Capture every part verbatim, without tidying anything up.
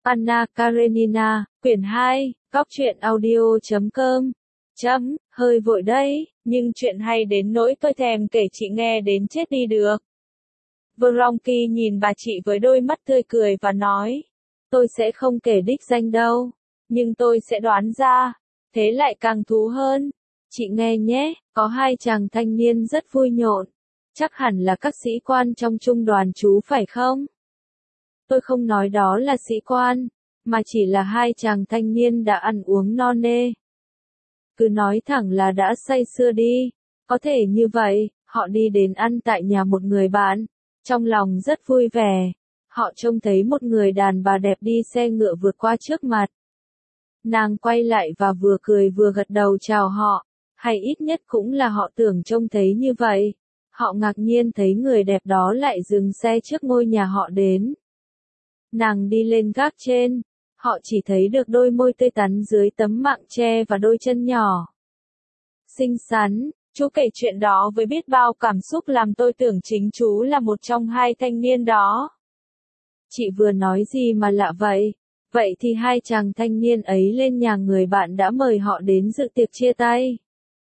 Anna Karenina, quyển hai, góc truyện audio chấm com. Chấm, hơi vội đấy, nhưng chuyện hay đến nỗi tôi thèm kể chị nghe đến chết đi được. Vronky nhìn bà chị với đôi mắt tươi cười và nói, tôi sẽ không kể đích danh đâu, nhưng tôi sẽ đoán ra, thế lại càng thú hơn. Chị nghe nhé, có hai chàng thanh niên rất vui nhộn, chắc hẳn là các sĩ quan trong trung đoàn chú phải không? Tôi không nói đó là sĩ quan, mà chỉ là hai chàng thanh niên đã ăn uống no nê. Cứ nói thẳng là đã say sưa đi, có thể như vậy, họ đi đến ăn tại nhà một người bạn, trong lòng rất vui vẻ. Họ trông thấy một người đàn bà đẹp đi xe ngựa vượt qua trước mặt. Nàng quay lại và vừa cười vừa gật đầu chào họ, hay ít nhất cũng là họ tưởng trông thấy như vậy. Họ ngạc nhiên thấy người đẹp đó lại dừng xe trước ngôi nhà họ đến. Nàng đi lên gác trên, họ chỉ thấy được đôi môi tươi tắn dưới tấm mạng che và đôi chân nhỏ xinh xắn. Chú kể chuyện đó với biết bao cảm xúc làm tôi tưởng chính chú là một trong hai thanh niên đó. Chị vừa nói gì mà lạ vậy? Vậy thì hai chàng thanh niên ấy lên nhà người bạn đã mời họ đến dự tiệc chia tay.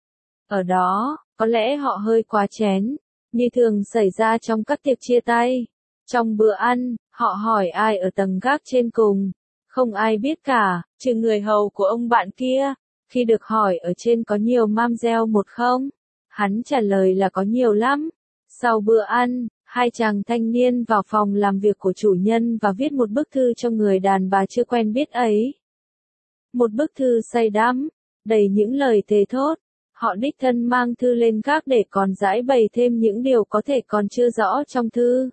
Ở đó, có lẽ họ hơi quá chén, như thường xảy ra trong các tiệc chia tay. Trong bữa ăn, họ hỏi ai ở tầng gác trên cùng. Không ai biết cả, trừ người hầu của ông bạn kia. Khi được hỏi ở trên có nhiều mamselle một không, hắn trả lời là có nhiều lắm. Sau bữa ăn, hai chàng thanh niên vào phòng làm việc của chủ nhân và viết một bức thư cho người đàn bà chưa quen biết ấy. Một bức thư say đắm, đầy những lời thề thốt. Họ đích thân mang thư lên gác để còn giải bày thêm những điều có thể còn chưa rõ trong thư.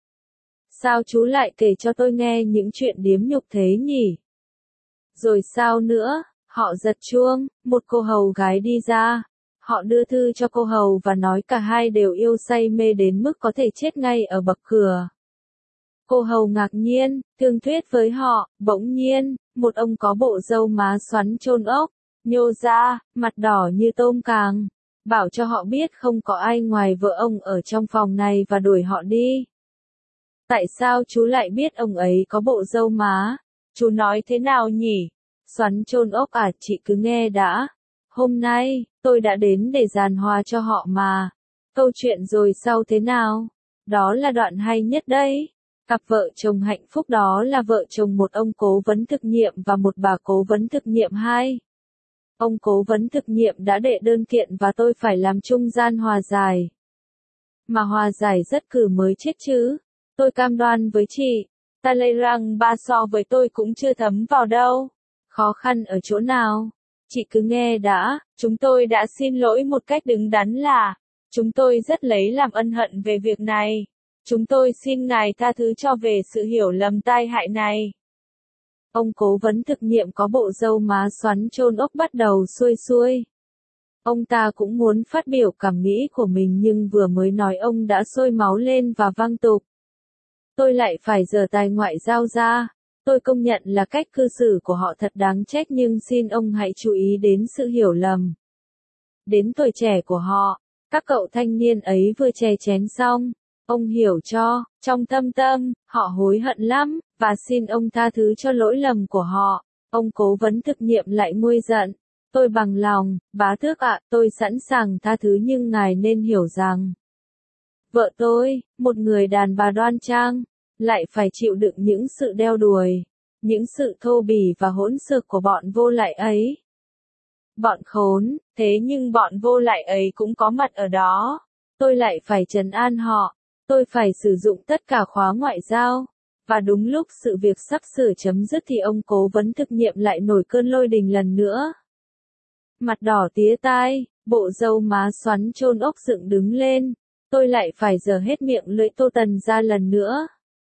Sao chú lại kể cho tôi nghe những chuyện điếm nhục thế nhỉ? Rồi sao nữa? Họ giật chuông, một cô hầu gái đi ra. Họ đưa thư cho cô hầu và nói cả hai đều yêu say mê đến mức có thể chết ngay ở bậc cửa. Cô hầu ngạc nhiên, thương thuyết với họ, bỗng nhiên, một ông có bộ râu má xoắn chôn ốc, nhô ra, mặt đỏ như tôm càng, bảo cho họ biết không có ai ngoài vợ ông ở trong phòng này và đuổi họ đi. Tại sao chú lại biết ông ấy có bộ râu má? Chú nói thế nào nhỉ? Xoắn chôn ốc à, chị cứ nghe đã. Hôm nay, tôi đã đến để giàn hòa cho họ mà. Câu chuyện rồi sau thế nào? Đó là đoạn hay nhất đấy. Cặp vợ chồng hạnh phúc đó là vợ chồng một ông cố vấn thực nhiệm và một bà cố vấn thực nhiệm hai. Ông cố vấn thực nhiệm đã đệ đơn kiện và tôi phải làm trung gian hòa giải. Mà hòa giải rất cử mới chết chứ. Tôi cam đoan với chị, Talleyrand ba so với tôi cũng chưa thấm vào đâu. Khó khăn ở chỗ nào? Chị cứ nghe đã, chúng tôi đã xin lỗi một cách đứng đắn là, chúng tôi rất lấy làm ân hận về việc này. Chúng tôi xin ngài tha thứ cho về sự hiểu lầm tai hại này. Ông cố vấn thực nhiệm có bộ râu má xoắn chôn ốc bắt đầu xuôi xuôi. Ông ta cũng muốn phát biểu cảm nghĩ của mình nhưng vừa mới nói ông đã sôi máu lên và văng tục. Tôi lại phải giở tài ngoại giao ra. Tôi công nhận là cách cư xử của họ thật đáng trách nhưng xin ông hãy chú ý đến sự hiểu lầm. Đến tuổi trẻ của họ, các cậu thanh niên ấy vừa chè chén xong, ông hiểu cho, trong thâm tâm, họ hối hận lắm, và xin ông tha thứ cho lỗi lầm của họ. Ông cố vấn thực nhiệm lại nguôi giận. Tôi bằng lòng, bá tước ạ, tôi sẵn sàng tha thứ nhưng ngài nên hiểu rằng, vợ tôi, một người đàn bà đoan trang, lại phải chịu đựng những sự đeo đuổi, những sự thô bỉ và hỗn xược của bọn vô lại ấy. Bọn khốn, thế nhưng bọn vô lại ấy cũng có mặt ở đó. Tôi lại phải trấn an họ, tôi phải sử dụng tất cả khóa ngoại giao. Và đúng lúc sự việc sắp sửa chấm dứt thì ông cố vấn thực nhiệm lại nổi cơn lôi đình lần nữa. Mặt đỏ tía tai, bộ râu má xoắn chôn ốc dựng đứng lên. Tôi lại phải giở hết miệng lưỡi Tô Tần ra lần nữa.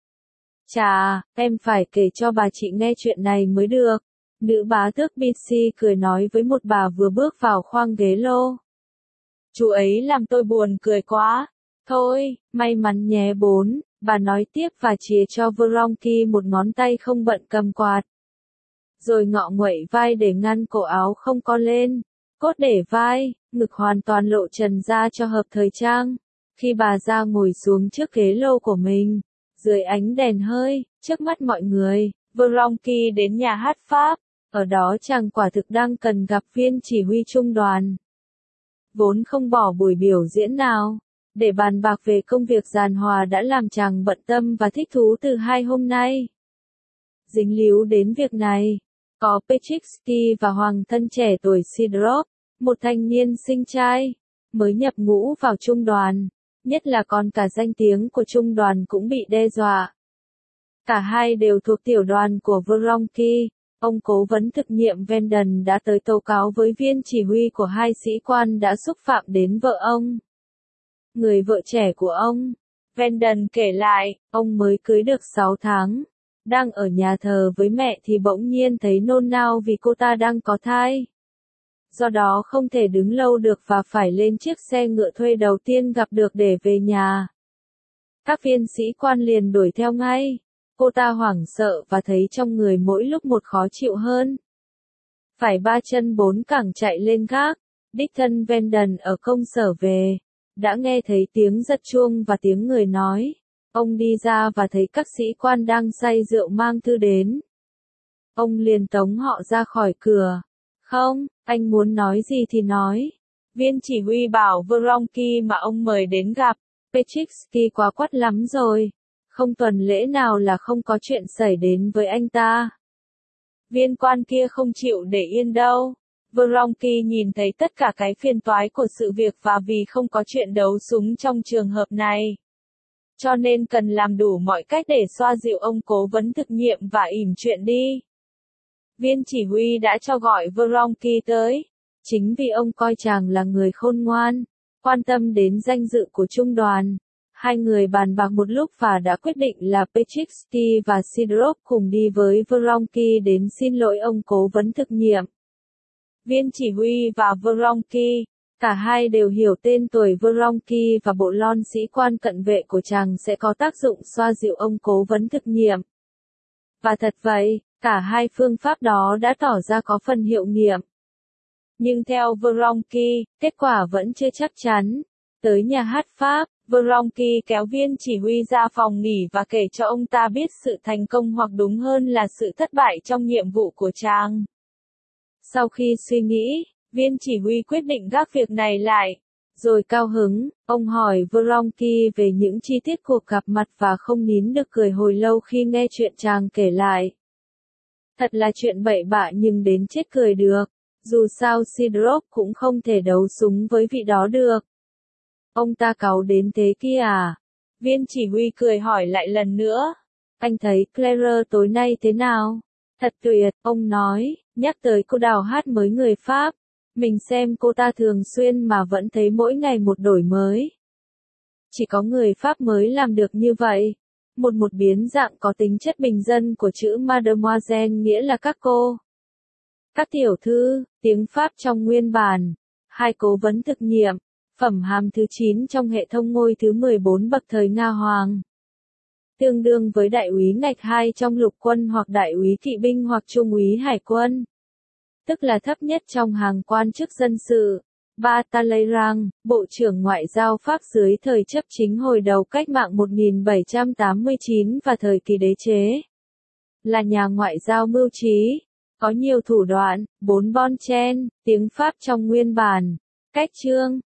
Chà, em phải kể cho bà chị nghe chuyện này mới được. Nữ bá tước Bitsy cười nói với một bà vừa bước vào khoang ghế lô. Chú ấy làm tôi buồn cười quá. Thôi, may mắn nhé bốn, bà nói tiếp và chìa cho Vronky một ngón tay không bận cầm quạt. Rồi ngọ nguậy vai để ngăn cổ áo không co lên. Cốt để vai, ngực hoàn toàn lộ trần ra cho hợp thời trang. Khi bà ra ngồi xuống trước ghế lô của mình, dưới ánh đèn hơi, trước mắt mọi người, Vronky đến nhà hát Pháp, ở đó chàng quả thực đang cần gặp viên chỉ huy trung đoàn. Vốn không bỏ buổi biểu diễn nào, để bàn bạc về công việc giàn hòa đã làm chàng bận tâm và thích thú từ hai hôm nay. Dính líu đến việc này, có Petritsky và hoàng thân trẻ tuổi Sidorov, một thanh niên sinh trai, mới nhập ngũ vào trung đoàn, nhất là còn cả danh tiếng của trung đoàn cũng bị đe dọa. Cả hai đều thuộc tiểu đoàn của Vronky. Ông cố vấn thực nhiệm Vanden đã tới tố cáo với viên chỉ huy của hai sĩ quan đã xúc phạm đến vợ ông. Người vợ trẻ của ông, Vanden kể lại, ông mới cưới được sáu tháng. Đang ở nhà thờ với mẹ thì bỗng nhiên thấy nôn nao vì cô ta đang có thai. Do đó không thể đứng lâu được và phải lên chiếc xe ngựa thuê đầu tiên gặp được để về nhà. Các viên sĩ quan liền đuổi theo ngay. Cô ta hoảng sợ và thấy trong người mỗi lúc một khó chịu hơn. Phải ba chân bốn cẳng chạy lên gác, đích thân Vanden ở công sở về, đã nghe thấy tiếng giật chuông và tiếng người nói. Ông đi ra và thấy các sĩ quan đang say rượu mang thư đến. Ông liền tống họ ra khỏi cửa. Không, anh muốn nói gì thì nói. Viên chỉ huy bảo Vronky mà ông mời đến gặp, Petritsky quá quắt lắm rồi. Không tuần lễ nào là không có chuyện xảy đến với anh ta. Viên quan kia không chịu để yên đâu. Vronky nhìn thấy tất cả cái phiền toái của sự việc và vì không có chuyện đấu súng trong trường hợp này. Cho nên cần làm đủ mọi cách để xoa dịu ông cố vấn thực nhiệm và ỉm chuyện đi. Viên chỉ huy đã cho gọi Vronky tới. Chính vì ông coi chàng là người khôn ngoan, quan tâm đến danh dự của trung đoàn. Hai người bàn bạc một lúc và đã quyết định là Petritsky và Sidorov cùng đi với Vronky đến xin lỗi ông cố vấn thực nhiệm. Viên chỉ huy và Vronky, cả hai đều hiểu tên tuổi Vronky và bộ lon sĩ quan cận vệ của chàng sẽ có tác dụng xoa dịu ông cố vấn thực nhiệm. Và thật vậy, cả hai phương pháp đó đã tỏ ra có phần hiệu nghiệm. Nhưng theo Vronky, kết quả vẫn chưa chắc chắn. Tới nhà hát Pháp, Vronky kéo viên chỉ huy ra phòng nghỉ và kể cho ông ta biết sự thành công hoặc đúng hơn là sự thất bại trong nhiệm vụ của chàng. Sau khi suy nghĩ, viên chỉ huy quyết định gác việc này lại. Rồi cao hứng, ông hỏi Vronky về những chi tiết cuộc gặp mặt và không nín được cười hồi lâu khi nghe chuyện chàng kể lại. Thật là chuyện bậy bạ nhưng đến chết cười được. Dù sao Sidorov cũng không thể đấu súng với vị đó được. Ông ta cáu đến thế kia à? Viên chỉ huy cười hỏi lại lần nữa. Anh thấy Claire tối nay thế nào? Thật tuyệt, ông nói, nhắc tới cô đào hát mới người Pháp. Mình xem cô ta thường xuyên mà vẫn thấy mỗi ngày một đổi mới. Chỉ có người Pháp mới làm được như vậy. Một một biến dạng có tính chất bình dân của chữ Mademoiselle nghĩa là các cô. Các tiểu thư, tiếng Pháp trong nguyên bản. Hai cố vấn thực nhiệm. Phẩm hàm thứ chín trong hệ thống ngôi thứ mười bốn bậc thời Nga Hoàng. Tương đương với đại úy ngạch hai trong lục quân hoặc đại úy kỵ binh hoặc trung úy hải quân. Tức là thấp nhất trong hàng quan chức dân sự. ba Talleyrand, Bộ trưởng Ngoại giao Pháp dưới thời chấp chính hồi đầu cách mạng một nghìn bảy trăm tám mươi chín và thời kỳ đế chế. Là nhà ngoại giao mưu trí. Có nhiều thủ đoạn. bốn Bon chen, tiếng Pháp trong nguyên bản. Cách chương.